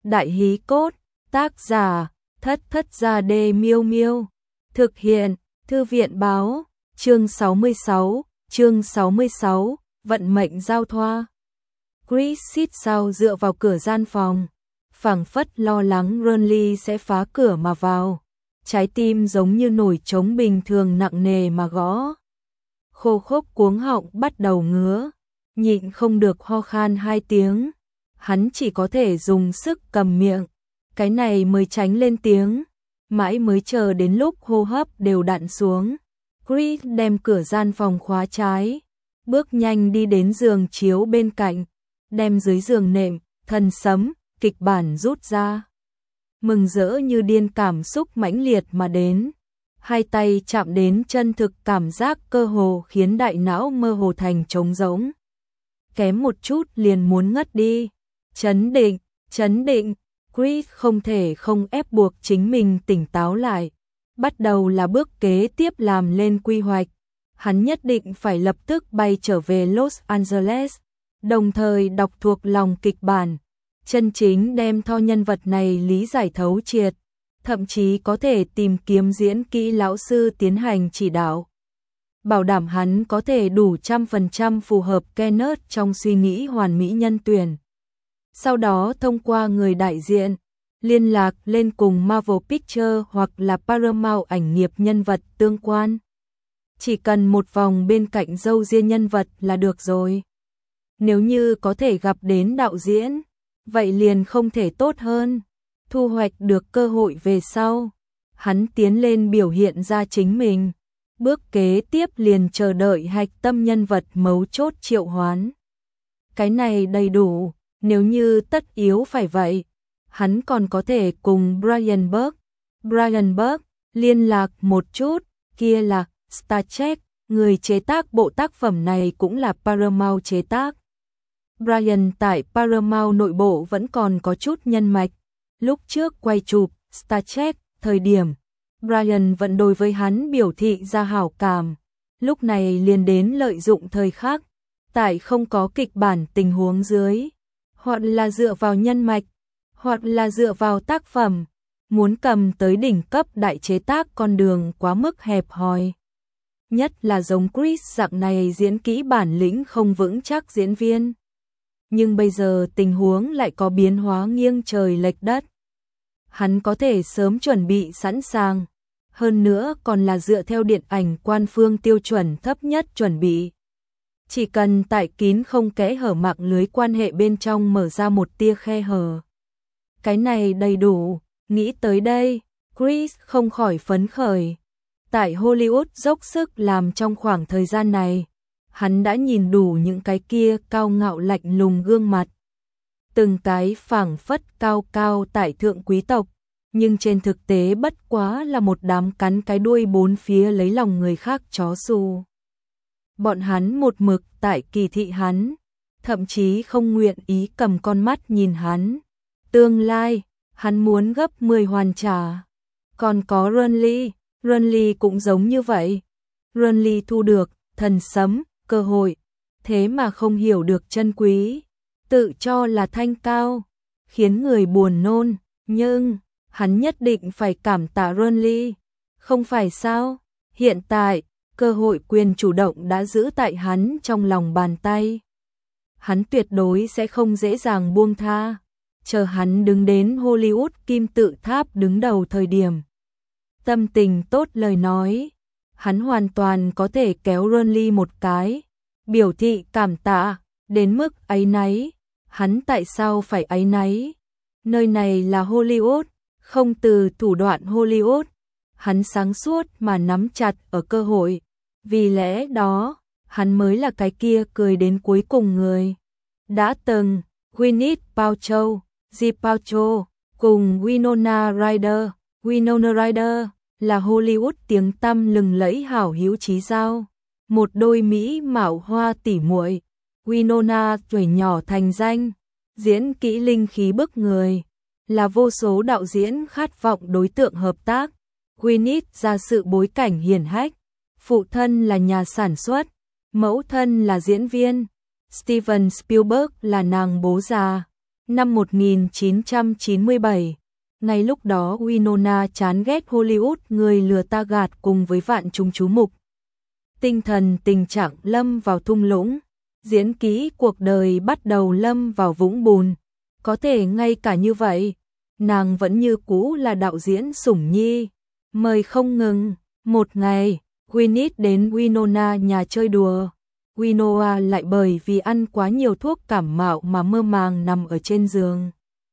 Đại hí cốt, tác giả, Thất Thất Gia Đê Miêu Miêu. Thực hiện, Thư viện báo, chương 66, vận mệnh giao thoa. Chris xít sao dựa vào cửa gian phòng, phảng phất lo lắng Ronly sẽ phá cửa mà vào. Trái tim giống như nổi trống bình thường nặng nề mà gõ. Khô khốc cuống họng bắt đầu ngứa, nhịn không được ho khan 2 tiếng. Hắn chỉ có thể dùng sức cầm miệng, cái này mới tránh lên tiếng, mãi mới chờ đến lúc hô hấp đều đặn xuống. Chris đem cửa gian phòng khóa trái, bước nhanh đi đến giường chiếu bên cạnh, đem dưới giường nệm, thần sấm, kịch bản rút ra. Mừng rỡ như điên, cảm xúc mãnh liệt mà đến. Hai tay chạm đến chân thực, cảm giác cơ hồ khiến đại não mơ hồ thành trống rỗng. Kém một chút liền muốn ngất đi. Chấn định, Chris không thể không ép buộc chính mình tỉnh táo lại. Bắt đầu là bước kế tiếp, làm lên quy hoạch. Hắn nhất định phải lập tức bay trở về Los Angeles, đồng thời đọc thuộc lòng kịch bản, chân chính đem Thor nhân vật này lý giải thấu triệt, thậm chí có thể tìm kiếm diễn kỹ lão sư tiến hành chỉ đạo. Bảo đảm hắn có thể đủ 100% phù hợp Kenneth trong suy nghĩ hoàn mỹ nhân tuyển. Sau đó thông qua người đại diện, liên lạc lên cùng Marvel Pictures hoặc là Paramount ảnh nghiệp nhân vật tương quan. Chỉ cần một vòng bên cạnh râu ria nhân vật là được rồi. Nếu như có thể gặp đến đạo diễn, vậy liền không thể tốt hơn. Thu hoạch được cơ hội về sau, hắn tiến lên biểu hiện ra chính mình. Bước kế tiếp liền chờ đợi hạch tâm nhân vật mấu chốt triệu hoán. Cái này đầy đủ, nếu như tất yếu phải vậy, hắn còn có thể cùng Brian Burke liên lạc một chút, kia là Star Trek, người chế tác bộ tác phẩm này cũng là Paramount chế tác. Brian tại Paramount nội bộ vẫn còn có chút nhân mạch. Lúc trước quay chụp Star Trek thời điểm, Brian vẫn đối với hắn biểu thị ra hảo cảm. Lúc này liền đến lợi dụng thời khắc, tại không có kịch bản tình huống dưới, hoặc là dựa vào nhân mạch, hoặc là dựa vào tác phẩm, muốn cầm tới đỉnh cấp đại chế tác con đường quá mức hẹp hòi. Nhất là giống Chris dạng này diễn kỹ bản lĩnh không vững chắc diễn viên. Nhưng bây giờ tình huống lại có biến hóa nghiêng trời lệch đất. Hắn có thể sớm chuẩn bị sẵn sàng, hơn nữa còn là dựa theo điện ảnh quan phương tiêu chuẩn thấp nhất chuẩn bị. Chỉ cần tại kín không kẽ hở mạng lưới quan hệ bên trong mở ra một tia khe hở. Cái này đầy đủ, nghĩ tới đây, Chris không khỏi phấn khởi. Tại Hollywood dốc sức làm trong khoảng thời gian này, hắn đã nhìn đủ những cái kia cao ngạo lạnh lùng gương mặt. Từng cái phảng phất cao cao tại thượng quý tộc, nhưng trên thực tế bất quá là một đám cắn cái đuôi bốn phía lấy lòng người khác chó xù. Bọn hắn một mực tại kỳ thị hắn, thậm chí không nguyện ý cầm con mắt nhìn hắn. Tương lai, hắn muốn gấp 10 hoàn trả. Còn có Ronly cũng giống như vậy. Ronly thu được thần sấm, cơ hội, thế mà không hiểu được chân quý, tự cho là thanh cao, khiến người buồn nôn, nhưng hắn nhất định phải cảm tạ Ronly, không phải sao? Hiện tại, cơ hội quyền chủ động đã giữ tại hắn trong lòng bàn tay. Hắn tuyệt đối sẽ không dễ dàng buông tha, chờ hắn đứng đến Hollywood kim tự tháp đứng đầu thời điểm. Tâm tình tốt lời nói, hắn hoàn toàn có thể kéo Ronly một cái, biểu thị cảm tạ, đến mức áy náy. Hắn tại sao phải áy náy? Nơi này là Hollywood, không từ thủ đoạn Hollywood. Hắn sáng suốt mà nắm chặt ở cơ hội, vì lẽ đó, hắn mới là cái kia cười đến cuối cùng người. Đã từng, Gwyneth Paltrow, cùng Winona Ryder là Hollywood tiếng tăm lừng lẫy hảo hữu chí giao, một đôi mỹ mạo hoa tỉ muội. Winona tuổi nhỏ thành danh, diễn kỹ linh khí bức người, là vô số đạo diễn khát vọng đối tượng hợp tác. Gwyneth ra sự bối cảnh hiển hách, phụ thân là nhà sản xuất, mẫu thân là diễn viên. Steven Spielberg là nàng bố già, Năm 1997, ngay lúc đó Winona chán ghét Hollywood người lừa ta gạt cùng với vạn chúng chú mục. Tinh thần tình trạng lâm vào thung lũng, diễn kỹ cuộc đời bắt đầu lâm vào vũng bùn. Có thể ngay cả như vậy, nàng vẫn như cũ là đạo diễn sủng nhi, mời không ngừng. Một ngày, Gwyneth đến Winona nhà chơi đùa. Winona lại bởi vì ăn quá nhiều thuốc cảm mạo mà mơ màng nằm ở trên giường.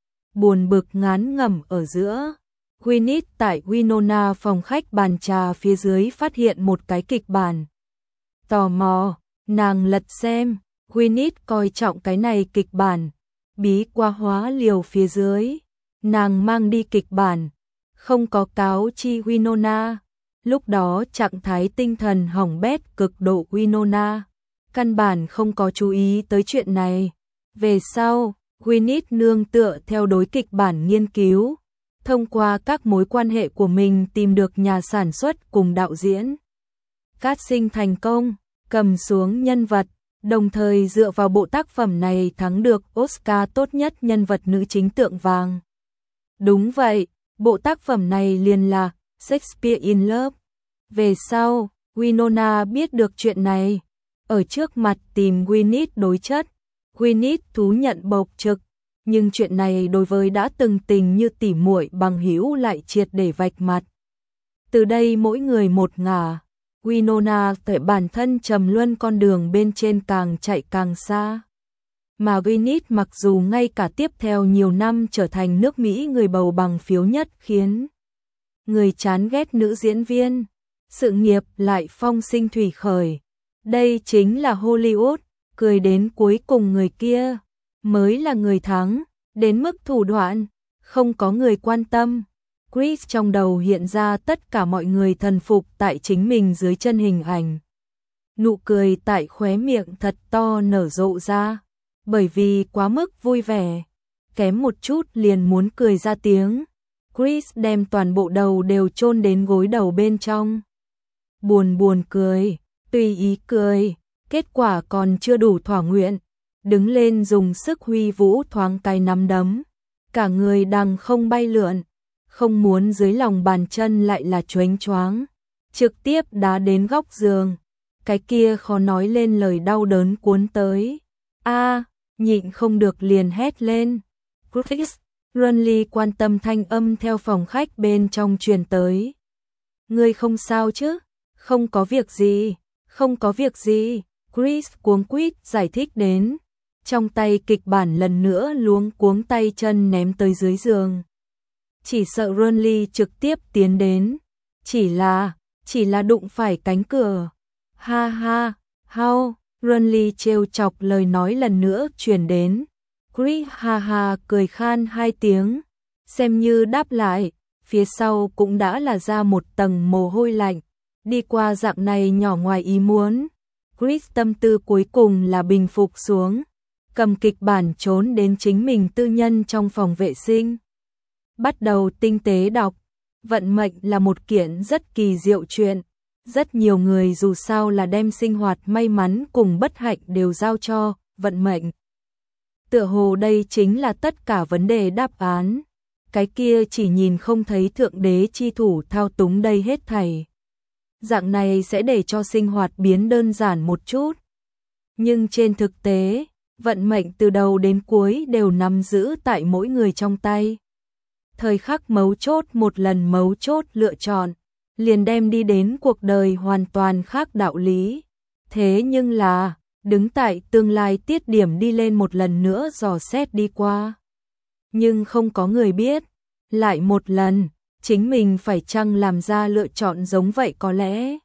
Buồn bực ngán ngẩm ở giữa. Gwyneth tại Winona phòng khách bàn trà phía dưới phát hiện một cái kịch bản. Tò mò, nàng lật xem, Gwyneth coi trọng cái này kịch bản. Bí qua hóa liều phía dưới, nàng mang đi kịch bản, không có cáo chi Winona. Lúc đó trạng thái tinh thần hỏng bét cực độ Winona, căn bản không có chú ý tới chuyện này. Về sau, Gwyneth nương tựa theo đối kịch bản nghiên cứu, thông qua các mối quan hệ của mình tìm được nhà sản xuất cùng đạo diễn. Casting thành công, cầm xuống nhân vật, đồng thời dựa vào bộ tác phẩm này thắng được Oscar tốt nhất nhân vật nữ chính tượng vàng. Đúng vậy, bộ tác phẩm này liền là Shakespeare in Love. Về sau, Winona biết được chuyện này, ở trước mặt tìm Gwyneth đối chất. Gwyneth thú nhận bộc trực, nhưng chuyện này đối với đã từng tình như tỉ muội bằng hữu lại triệt để vạch mặt. Từ đây mỗi người một ngả, Winona tự bản thân trầm luân con đường bên trên càng chạy càng xa. Mà Gwyneth mặc dù ngay cả tiếp theo nhiều năm trở thành nước Mỹ người bầu bằng phiếu nhất khiến người chán ghét nữ diễn viên, sự nghiệp lại phong sinh thủy khởi. Đây chính là Hollywood, cười đến cuối cùng người kia mới là người thắng, đến mức thủ đoạn không có người quan tâm. Chris trong đầu hiện ra tất cả mọi người thần phục tại chính mình dưới chân hình ảnh. Nụ cười tại khóe miệng thật to nở rộ ra, bởi vì quá mức vui vẻ, kém một chút liền muốn cười ra tiếng. Chris đem toàn bộ đầu đều chôn đến gối đầu bên trong. Buồn cười, tùy ý cười, kết quả còn chưa đủ thỏa nguyện, đứng lên dùng sức huy vũ thoáng cái nắm đấm, cả người đằng không bay lượn, không muốn dưới lòng bàn chân lại là choáng choáng, trực tiếp đá đến góc giường, cái kia khó nói lên lời đau đớn cuốn tới. A, nhịn không được liền hét lên. Chris, Runley quan tâm thanh âm theo phòng khách bên trong truyền tới. Ngươi không sao chứ? Không có việc gì, không có việc gì. Chris cuống quýt giải thích đến, trong tay kịch bản lần nữa luống cuống tay chân ném tới dưới giường. Chỉ sợ Runley trực tiếp tiến đến, chỉ là đụng phải cánh cửa. Ha ha, how, Runley trêu chọc lời nói lần nữa truyền đến. Chris ha ha cười khan hai tiếng, xem như đáp lại, phía sau cũng đã là ra một tầng mồ hôi lạnh. Đi qua dạng này nhỏ ngoài ý muốn, Chris tâm tư cuối cùng là bình phục xuống, cầm kịch bản trốn đến chính mình tư nhân trong phòng vệ sinh. Bắt đầu tinh tế đọc, vận mệnh là một kiện rất kỳ diệu chuyện. Rất nhiều người dù sao là đem sinh hoạt may mắn cùng bất hạnh đều giao cho vận mệnh. Tựa hồ đây chính là tất cả vấn đề đáp án. Cái kia chỉ nhìn không thấy thượng đế chi thủ thao túng đây hết thảy. Dạng này sẽ để cho sinh hoạt biến đơn giản một chút. Nhưng trên thực tế, vận mệnh từ đầu đến cuối đều nắm giữ tại mỗi người trong tay. Thời khắc mấu chốt một lần mấu chốt lựa chọn, liền đem đi đến cuộc đời hoàn toàn khác đạo lý. Thế nhưng là, đứng tại tương lai tiết điểm đi lên một lần nữa dò xét đi qua. Nhưng không có người biết, lại một lần, chính mình phải chăng làm ra lựa chọn giống vậy có lẽ.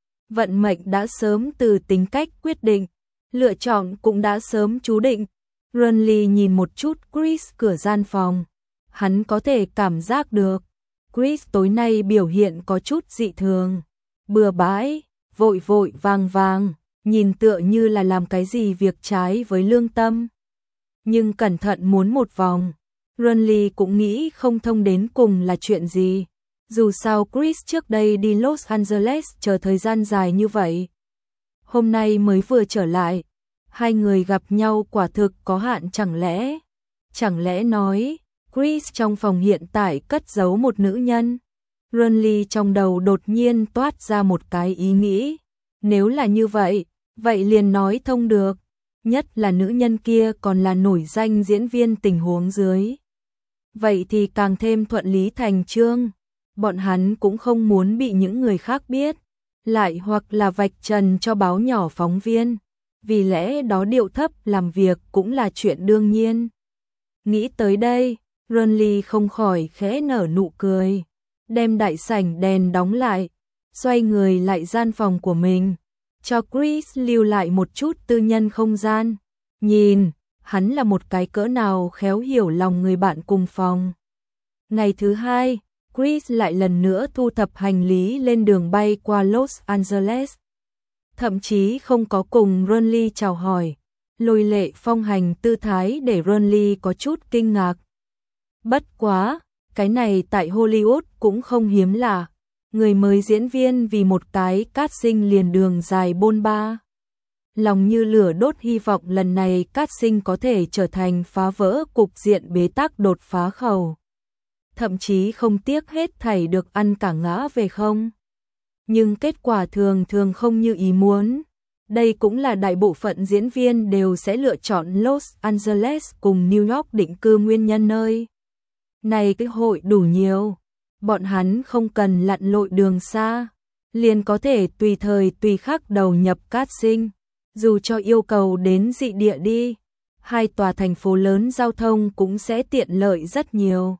Vận mệnh đã sớm từ tính cách quyết định, lựa chọn cũng đã sớm chú định. Runley nhìn một chút Chris cửa gian phòng, hắn có thể cảm giác được. Chris tối nay biểu hiện có chút dị thường, bừa bãi, vội vàng, nhìn tựa như là làm cái gì việc trái với lương tâm. Nhưng cẩn thận muốn một vòng, Runley cũng nghĩ không thông đến cùng là chuyện gì. Dù sao Chris trước đây đi Los Angeles chờ thời gian dài như vậy. Hôm nay mới vừa trở lại, hai người gặp nhau quả thực có hạn chẳng lẽ. Chẳng lẽ nói, Chris trong phòng hiện tại cất giấu một nữ nhân? Renly trong đầu đột nhiên toát ra một cái ý nghĩ. Nếu là như vậy, vậy liền nói thông được. Nhất là nữ nhân kia còn là nổi danh diễn viên tình huống dưới. Vậy thì càng thêm thuận lý thành chương. Bọn hắn cũng không muốn bị những người khác biết, lại hoặc là vạch trần cho báo nhỏ phóng viên. Vì lẽ đó điệu thấp làm việc cũng là chuyện đương nhiên. Nghĩ tới đây, Renly không khỏi khẽ nở nụ cười. Đem đại sảnh đèn đóng lại, xoay người lại gian phòng của mình, cho Chris lưu lại một chút tư nhân không gian. Nhìn, hắn là một cái cỡ nào khéo hiểu lòng người bạn cùng phòng. Ngày thứ hai, Chris lại lần nữa thu thập hành lý lên đường bay qua Los Angeles. Thậm chí không có cùng Renly chào hỏi, lôi lệ phong hành tư thái để Renly có chút kinh ngạc. Bất quá, cái này tại Hollywood cũng không hiếm lạ. Người mới diễn viên vì một cái casting liền đường dài bôn ba. Lòng như lửa đốt hy vọng lần này casting có thể trở thành phá vỡ cục diện bế tắc đột phá khẩu. Thậm chí không tiếc hết thảy được ăn cả ngã về không. Nhưng kết quả thường thường không như ý muốn. Đây cũng là đại bộ phận diễn viên đều sẽ lựa chọn Los Angeles cùng New York định cư nguyên nhân nơi. Này cái hội đủ nhiều, bọn hắn không cần lặn lội đường xa, liền có thể tùy thời tùy khắc đầu nhập casting, dù cho yêu cầu đến dị địa đi, hai tòa thành phố lớn giao thông cũng sẽ tiện lợi rất nhiều.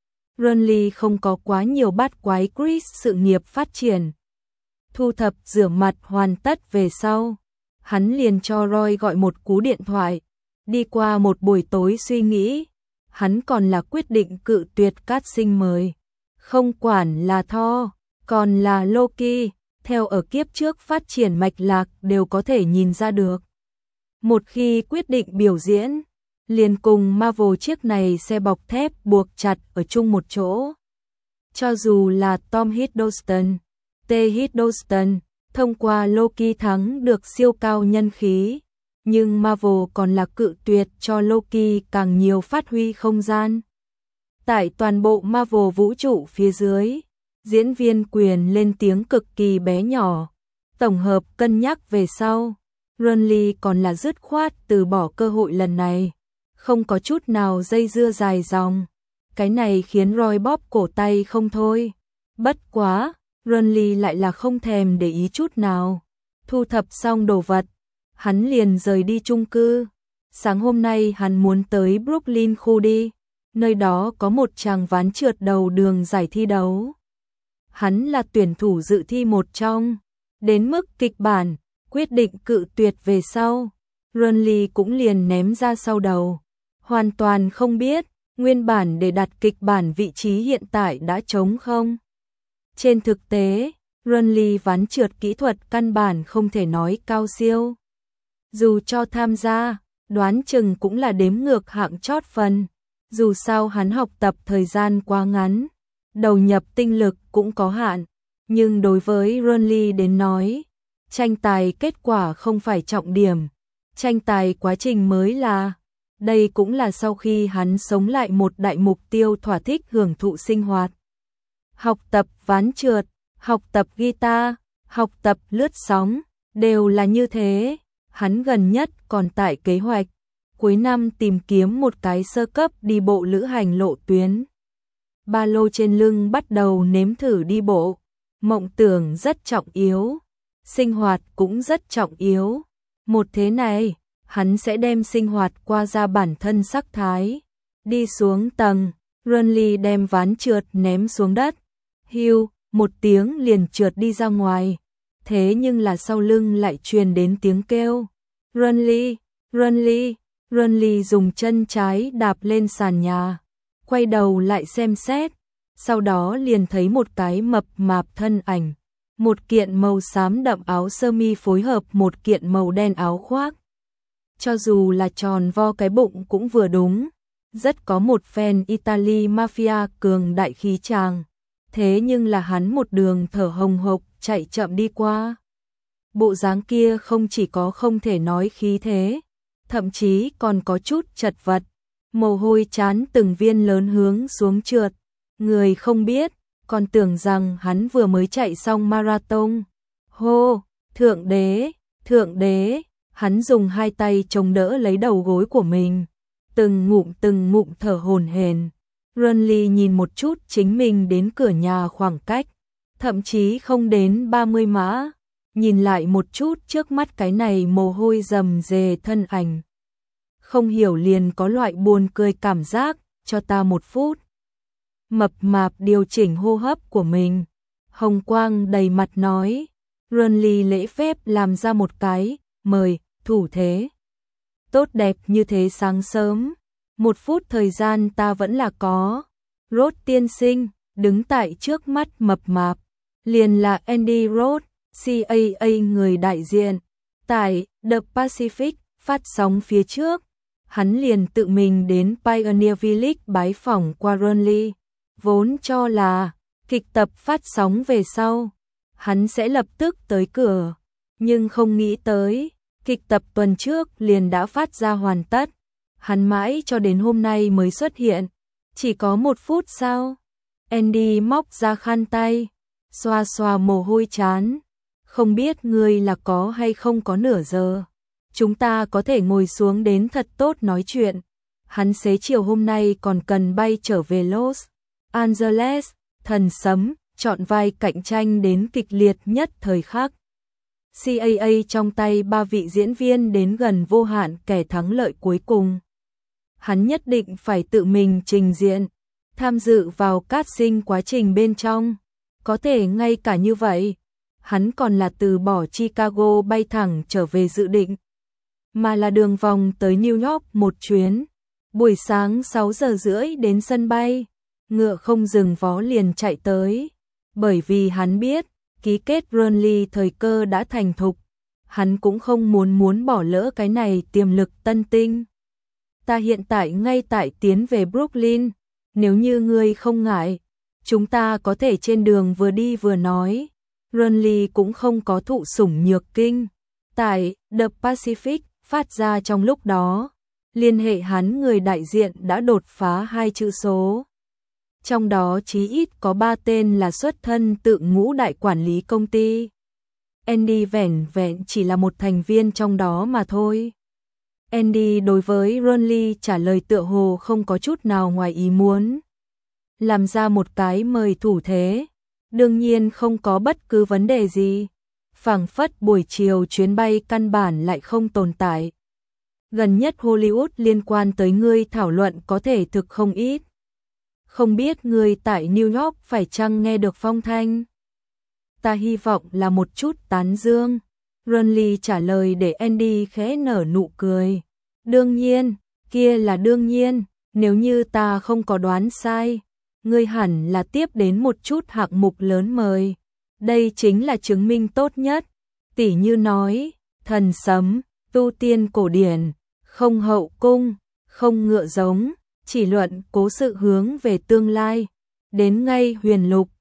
Renly không có quá nhiều bắt quái Chris sự nghiệp phát triển. Thu thập rửa mặt hoàn tất về sau, hắn liền cho Roy gọi một cú điện thoại, đi qua một buổi tối suy nghĩ. Hắn còn là quyết định cự tuyệt casting mời. Không quản là Thor, còn là Loki, theo ở kiếp trước phát triển mạch lạc đều có thể nhìn ra được. Một khi quyết định biểu diễn, liền cùng Marvel chiếc này xe bọc thép buộc chặt ở chung một chỗ. Cho dù là Tom Hiddleston, T. Hiddleston, thông qua Loki thắng được siêu cao nhân khí. Nhưng Marvel còn là cự tuyệt cho Loki càng nhiều phát huy không gian. Tại toàn bộ Marvel vũ trụ phía dưới, diễn viên quyền lên tiếng cực kỳ bé nhỏ. Tổng hợp cân nhắc về sau, Renly còn là dứt khoát từ bỏ cơ hội lần này. Không có chút nào dây dưa dài dòng. Cái này khiến Roy bóp cổ tay không thôi. Bất quá, Renly lại là không thèm để ý chút nào. Thu thập xong đồ vật, hắn liền rời đi chung cư. Sáng hôm nay hắn muốn tới Brooklyn khu đi, nơi đó có một chàng ván trượt đầu đường giải thi đấu. Hắn là tuyển thủ dự thi một trong, đến mức kịch bản, quyết định cự tuyệt về sau. Renly cũng liền ném ra sau đầu, hoàn toàn không biết, nguyên bản để đặt kịch bản vị trí hiện tại đã trống không. Trên thực tế, Renly ván trượt kỹ thuật căn bản không thể nói cao siêu. Dù cho tham gia, đoán chừng cũng là đếm ngược hạng chót phần. Dù sao hắn học tập thời gian quá ngắn, đầu nhập tinh lực cũng có hạn. Nhưng đối với Renly đến nói, tranh tài kết quả không phải trọng điểm. Tranh tài quá trình mới là. Đây cũng là sau khi hắn sống lại một đại mục tiêu thỏa thích hưởng thụ sinh hoạt. Học tập ván trượt, học tập guitar, học tập lướt sóng, đều là như thế. Hắn gần nhất còn tại kế hoạch, cuối năm tìm kiếm một cái sơ cấp đi bộ lữ hành lộ tuyến. Ba lô trên lưng bắt đầu nếm thử đi bộ. Mộng tưởng rất trọng yếu, sinh hoạt cũng rất trọng yếu. Một thế này, hắn sẽ đem sinh hoạt qua ra bản thân sắc thái. Đi xuống tầng, Renly đem ván trượt ném xuống đất. Hiu, một tiếng liền trượt đi ra ngoài. Thế nhưng là sau lưng lại truyền đến tiếng kêu. Renly, Renly, Renly dùng chân trái đạp lên sàn nhà. Quay đầu lại xem xét. Sau đó liền thấy một cái mập mạp thân ảnh. Một kiện màu xám đậm áo sơ mi phối hợp một kiện màu đen áo khoác. Cho dù là tròn vo cái bụng cũng vừa đúng. Rất có một phen Italy Mafia cường đại khí tràng. Thế nhưng là hắn một đường thở hồng hộc chạy chậm đi qua. Bộ dáng kia không chỉ có không thể nói khí thế, thậm chí còn có chút chật vật. Mồ hôi chán từng viên lớn hướng xuống trượt. Người không biết, còn tưởng rằng hắn vừa mới chạy xong marathon. Hô, thượng đế, hắn dùng hai tay chống đỡ lấy đầu gối của mình. Từng ngụm thở hổn hển. Renly nhìn một chút chính mình đến cửa nhà khoảng cách, thậm chí không đến 30 mã. Nhìn lại một chút trước mắt cái này mồ hôi rầm rề thân ảnh. Không hiểu liền có loại buồn cười cảm giác, cho ta 1 phút. Mập mạp điều chỉnh hô hấp của mình. Hồng quang đầy mặt nói. Renly lễ phép làm ra một cái, mời, thủ thế. Tốt đẹp như thế sáng sớm. 1 phút thời gian ta vẫn là có. Rốt tiên sinh, đứng tại trước mắt mập mạp. Liền là Andy Rốt, CAA người đại diện. Tại The Pacific, phát sóng phía trước. Hắn liền tự mình đến Pioneer Village bái phỏng qua Renly. Vốn cho là kịch tập phát sóng về sau, hắn sẽ lập tức tới cửa, nhưng không nghĩ tới, kịch tập tuần trước liền đã phát ra hoàn tất. Hắn mãi cho đến hôm nay mới xuất hiện, chỉ có 1 phút sau. Andy móc ra khăn tay, xoa xoa mồ hôi chán. Không biết ngươi là có hay không có nửa giờ. Chúng ta có thể ngồi xuống đến thật tốt nói chuyện. Hắn xế chiều hôm nay còn cần bay trở về Los Angeles, thần sấm, chọn vai cạnh tranh đến kịch liệt nhất thời khắc. CAA trong tay 3 vị diễn viên đến gần vô hạn kẻ thắng lợi cuối cùng. Hắn nhất định phải tự mình trình diện, tham dự vào casting quá trình bên trong. Có thể ngay cả như vậy, hắn còn là từ bỏ Chicago bay thẳng trở về dự định, mà là đường vòng tới New York một chuyến. Buổi sáng 6 giờ rưỡi đến sân bay, ngựa không dừng vó liền chạy tới, bởi vì hắn biết, ký kết Renly thời cơ đã thành thục, hắn cũng không muốn bỏ lỡ cái này tiềm lực tân tinh. Ta hiện tại ngay tại tiến về Brooklyn, nếu như ngươi không ngại, chúng ta có thể trên đường vừa đi vừa nói. Renly cũng không có thụ sủng nhược kinh. Tại The Pacific phát ra trong lúc đó, liên hệ hắn người đại diện đã đột phá 2 chữ số. Trong đó chí ít có 3 tên là xuất thân tự ngũ đại quản lý công ty. Andy vẻn vẹn chỉ là một thành viên trong đó mà thôi. Andy đối với Renly trả lời tựa hồ không có chút nào ngoài ý muốn. Làm ra một cái mời thủ thế. Đương nhiên không có bất cứ vấn đề gì. Phảng phất buổi chiều chuyến bay căn bản lại không tồn tại. Gần nhất Hollywood liên quan tới ngươi thảo luận có thể thực không ít. Không biết ngươi tại New York phải chăng nghe được phong thanh? Ta hy vọng là một chút tán dương. Renly trả lời để Andy khẽ nở nụ cười. Đương nhiên, kia là đương nhiên, nếu như ta không có đoán sai, ngươi hẳn là tiếp đến một chút hạng mục lớn mời. Đây chính là chứng minh tốt nhất. Tỉ như nói, thần sấm, tu tiên cổ điển, không hậu cung, không ngựa giống, chỉ luận cố sự hướng về tương lai. Đến ngay huyền lục,